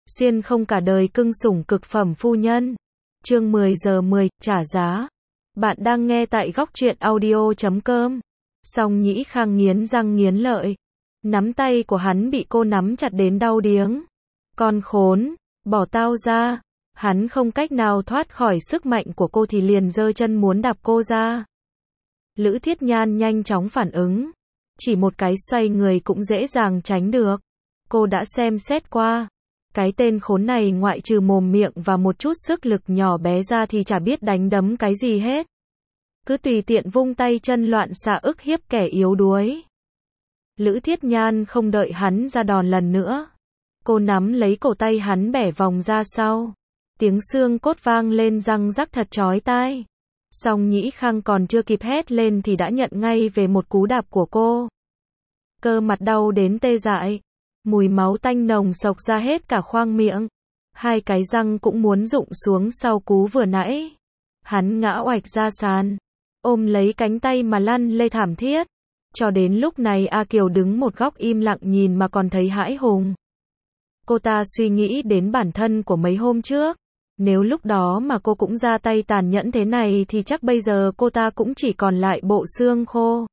Xuyên không cả đời cưng sủng cực phẩm phu nhân. Chương 10 giờ 10, trả giá. Bạn đang nghe tại góc truyện audio.com. Song Nhĩ Khang nghiến răng nghiến lợi. Nắm tay của hắn bị cô nắm chặt đến đau điếng. Con khốn, bỏ tao ra. Hắn không cách nào thoát khỏi sức mạnh của cô thì liền giơ chân muốn đạp cô ra. Lữ Thiết Nhan nhanh chóng phản ứng. Chỉ một cái xoay người cũng dễ dàng tránh được. Cô đã xem xét qua. Cái tên khốn này ngoại trừ mồm miệng và một chút sức lực nhỏ bé ra thì chả biết đánh đấm cái gì hết. Cứ tùy tiện vung tay chân loạn xạ ức hiếp kẻ yếu đuối. Lữ Thiết Nhan không đợi hắn ra đòn lần nữa. Cô nắm lấy cổ tay hắn bẻ vòng ra sau. Tiếng xương cốt vang lên răng rắc thật chói tai. Song Nhĩ Khang còn chưa kịp hét lên thì đã nhận ngay về một cú đạp của cô. Cơ mặt đau đến tê dại. Mùi máu tanh nồng xộc ra hết cả khoang miệng. Hai cái răng cũng muốn rụng xuống sau cú vừa nãy. Hắn ngã oạch ra sàn. Ôm lấy cánh tay mà lăn lê thảm thiết. Cho đến lúc này A Kiều đứng một góc im lặng nhìn mà còn thấy hãi hùng. Cô ta suy nghĩ đến bản thân của mấy hôm trước. Nếu lúc đó mà cô cũng ra tay tàn nhẫn thế này thì chắc bây giờ cô ta cũng chỉ còn lại bộ xương khô.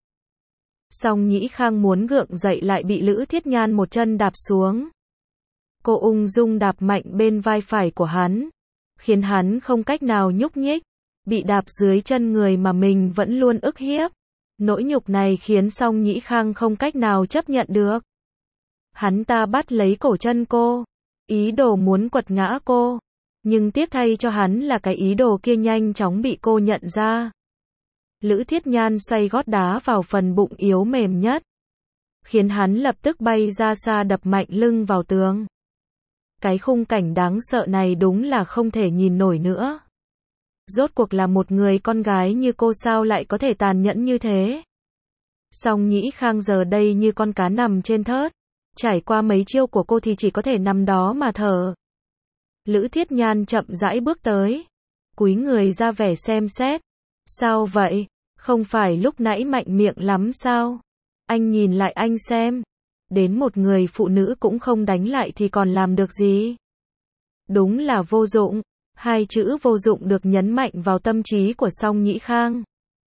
Song Nhĩ Khang muốn gượng dậy lại bị Lữ Thiết Nhan một chân đạp xuống. Cô ung dung đạp mạnh bên vai phải của hắn, khiến hắn không cách nào nhúc nhích, bị đạp dưới chân người mà mình vẫn luôn ức hiếp. Nỗi nhục này khiến Song Nhĩ Khang không cách nào chấp nhận được. Hắn ta bắt lấy cổ chân cô, ý đồ muốn quật ngã cô, nhưng tiếc thay cho hắn là cái ý đồ kia nhanh chóng bị cô nhận ra. Lữ Thiết Nhan xoay gót đá vào phần bụng yếu mềm nhất, khiến hắn lập tức bay ra xa đập mạnh lưng vào tường. Cái khung cảnh đáng sợ này đúng là không thể nhìn nổi nữa. Rốt cuộc là một người con gái như cô sao lại có thể tàn nhẫn như thế. Song Nhĩ Khang giờ đây như con cá nằm trên thớt, trải qua mấy chiêu của cô thì chỉ có thể nằm đó mà thở. Lữ Thiết Nhan chậm rãi bước tới, cúi người ra vẻ xem xét. Sao vậy? Không phải lúc nãy mạnh miệng lắm sao? Anh nhìn lại anh xem. Đến một người phụ nữ cũng không đánh lại thì còn làm được gì? Đúng là vô dụng. Hai chữ vô dụng được nhấn mạnh vào tâm trí của Song Nhĩ Khang.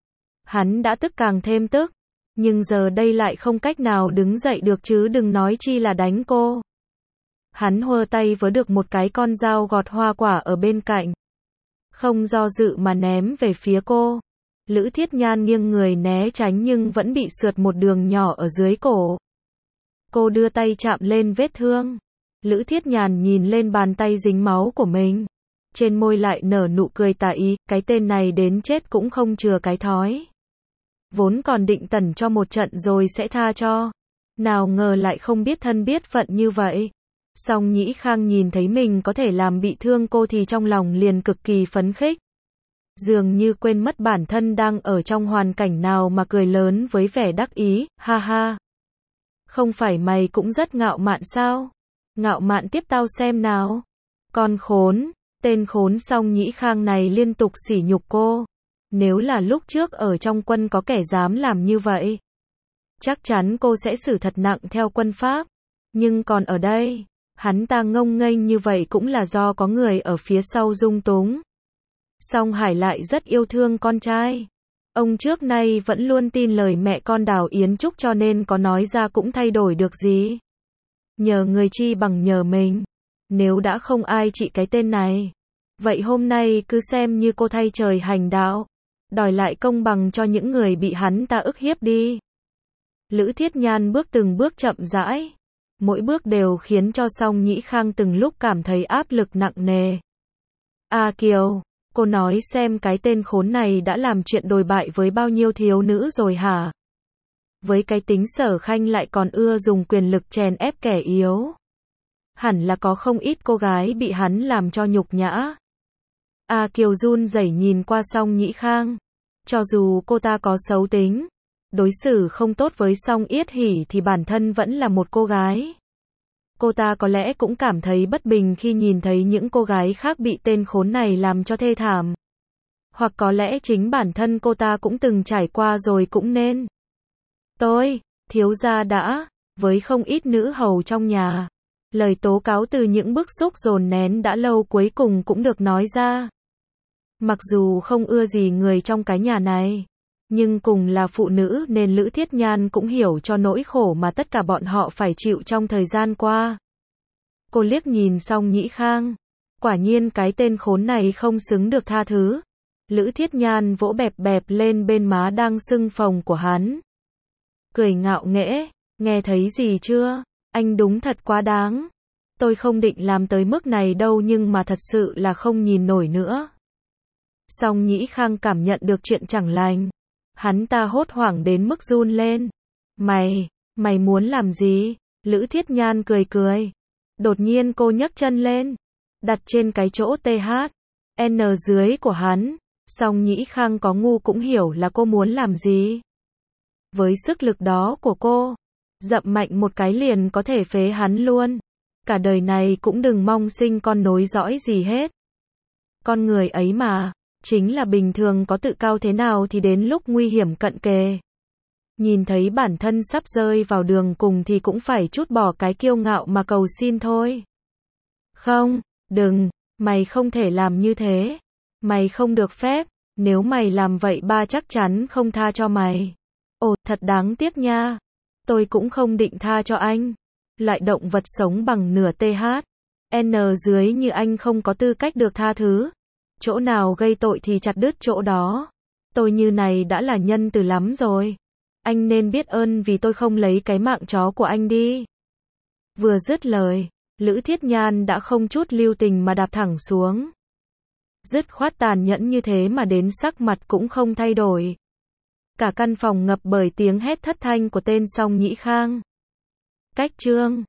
Hắn đã tức càng thêm tức, nhưng giờ đây lại không cách nào đứng dậy được chứ đừng nói chi là đánh cô. Hắn huơ tay vớ được một cái con dao gọt hoa quả ở bên cạnh. Không do dự mà ném về phía cô. Lữ Thiết Nhan nghiêng người né tránh nhưng vẫn bị sượt một đường nhỏ ở dưới cổ. Cô đưa tay chạm lên vết thương. Lữ Thiết Nhan nhìn lên bàn tay dính máu của mình. Trên môi lại nở nụ cười tà ý, cái tên này đến chết cũng không chừa cái thói. Vốn còn định tẩn cho một trận rồi sẽ tha cho. Nào ngờ lại không biết thân biết phận như vậy. Song Nhĩ Khang nhìn thấy mình có thể làm bị thương cô thì trong lòng liền cực kỳ phấn khích. Dường như quên mất bản thân đang ở trong hoàn cảnh nào mà cười lớn với vẻ đắc ý, ha ha. Không phải mày cũng rất ngạo mạn sao? Ngạo mạn tiếp tao xem nào. Con khốn, tên khốn Song Nhĩ Khang này liên tục sỉ nhục cô. Nếu là lúc trước ở trong quân có kẻ dám làm như vậy, chắc chắn cô sẽ xử thật nặng theo quân pháp. Nhưng còn ở đây, hắn ta ngông nghênh như vậy cũng là do có người ở phía sau dung túng. Song Hải lại rất yêu thương con trai. Ông trước nay vẫn luôn tin lời mẹ con Đào Yến Trúc cho nên có nói ra cũng thay đổi được gì. Nhờ người chi bằng nhờ mình. Nếu đã không ai trị cái tên này, vậy hôm nay cứ xem như cô thay trời hành đạo, đòi lại công bằng cho những người bị hắn ta ức hiếp đi. Lữ Thiết Nhan bước từng bước chậm rãi. Mỗi bước đều khiến cho Song Nhĩ Khang từng lúc cảm thấy áp lực nặng nề. A Kiều, cô nói xem cái tên khốn này đã làm chuyện đồi bại với bao nhiêu thiếu nữ rồi hả? Với cái tính Sở Khanh lại còn ưa dùng quyền lực chèn ép kẻ yếu. Hẳn là có không ít cô gái bị hắn làm cho nhục nhã. A Kiều run rẩy nhìn qua Song Nhĩ Khang. Cho dù cô ta có xấu tính, đối xử không tốt với Song Yết Hỉ thì bản thân vẫn là một cô gái. Cô ta có lẽ cũng cảm thấy bất bình khi nhìn thấy những cô gái khác bị tên khốn này làm cho thê thảm. Hoặc có lẽ chính bản thân cô ta cũng từng trải qua rồi cũng nên. Thiếu gia đã, với không ít nữ hầu trong nhà, Lời tố cáo từ những bức xúc dồn nén đã lâu cuối cùng cũng được nói ra. Mặc dù không ưa gì người trong cái nhà này, nhưng cùng là phụ nữ nên Lữ Thiết Nhan cũng hiểu cho nỗi khổ mà tất cả bọn họ phải chịu trong thời gian qua. Cô liếc nhìn Song Nhĩ Khang. Quả nhiên cái tên khốn này không xứng được tha thứ. Lữ Thiết Nhan vỗ bẹp bẹp lên bên má đang sưng phồng của hắn. Cười ngạo nghễ, nghe thấy gì chưa? Anh đúng thật quá đáng. Tôi không định làm tới mức này đâu nhưng mà thật sự là không nhìn nổi nữa. Song Nhĩ Khang cảm nhận được chuyện chẳng lành. Hắn ta hốt hoảng đến mức run lên. Mày muốn làm gì? Lữ Thiết Nhan cười cười. Đột nhiên cô nhấc chân lên, đặt trên cái chỗ THN dưới của hắn. Song Nhĩ Khang có ngu cũng hiểu là cô muốn làm gì. Với sức lực đó của cô, dậm mạnh một cái liền có thể phế hắn luôn. Cả đời này cũng đừng mong sinh con nối dõi gì hết. Con người ấy mà, chính là bình thường có tự cao thế nào thì đến lúc nguy hiểm cận kề, nhìn thấy bản thân sắp rơi vào đường cùng thì cũng phải trút bỏ cái kiêu ngạo mà cầu xin thôi. Không, đừng, mày không thể làm như thế. Mày không được phép, nếu mày làm vậy ba chắc chắn không tha cho mày. Ồ, thật đáng tiếc nha. Tôi cũng không định tha cho anh. Loại động vật sống bằng nửa THN dưới như anh không có tư cách được tha thứ. Chỗ nào gây tội thì chặt đứt chỗ đó. Tôi như này đã là nhân từ lắm rồi. Anh nên biết ơn vì tôi không lấy cái mạng chó của anh đi. Vừa dứt lời, Lữ Thiết Nhan đã không chút lưu tình mà đạp thẳng xuống. Dứt khoát tàn nhẫn như thế mà đến sắc mặt cũng không thay đổi. Cả căn phòng ngập bởi tiếng hét thất thanh của tên Song Nhĩ Khang. Cách chương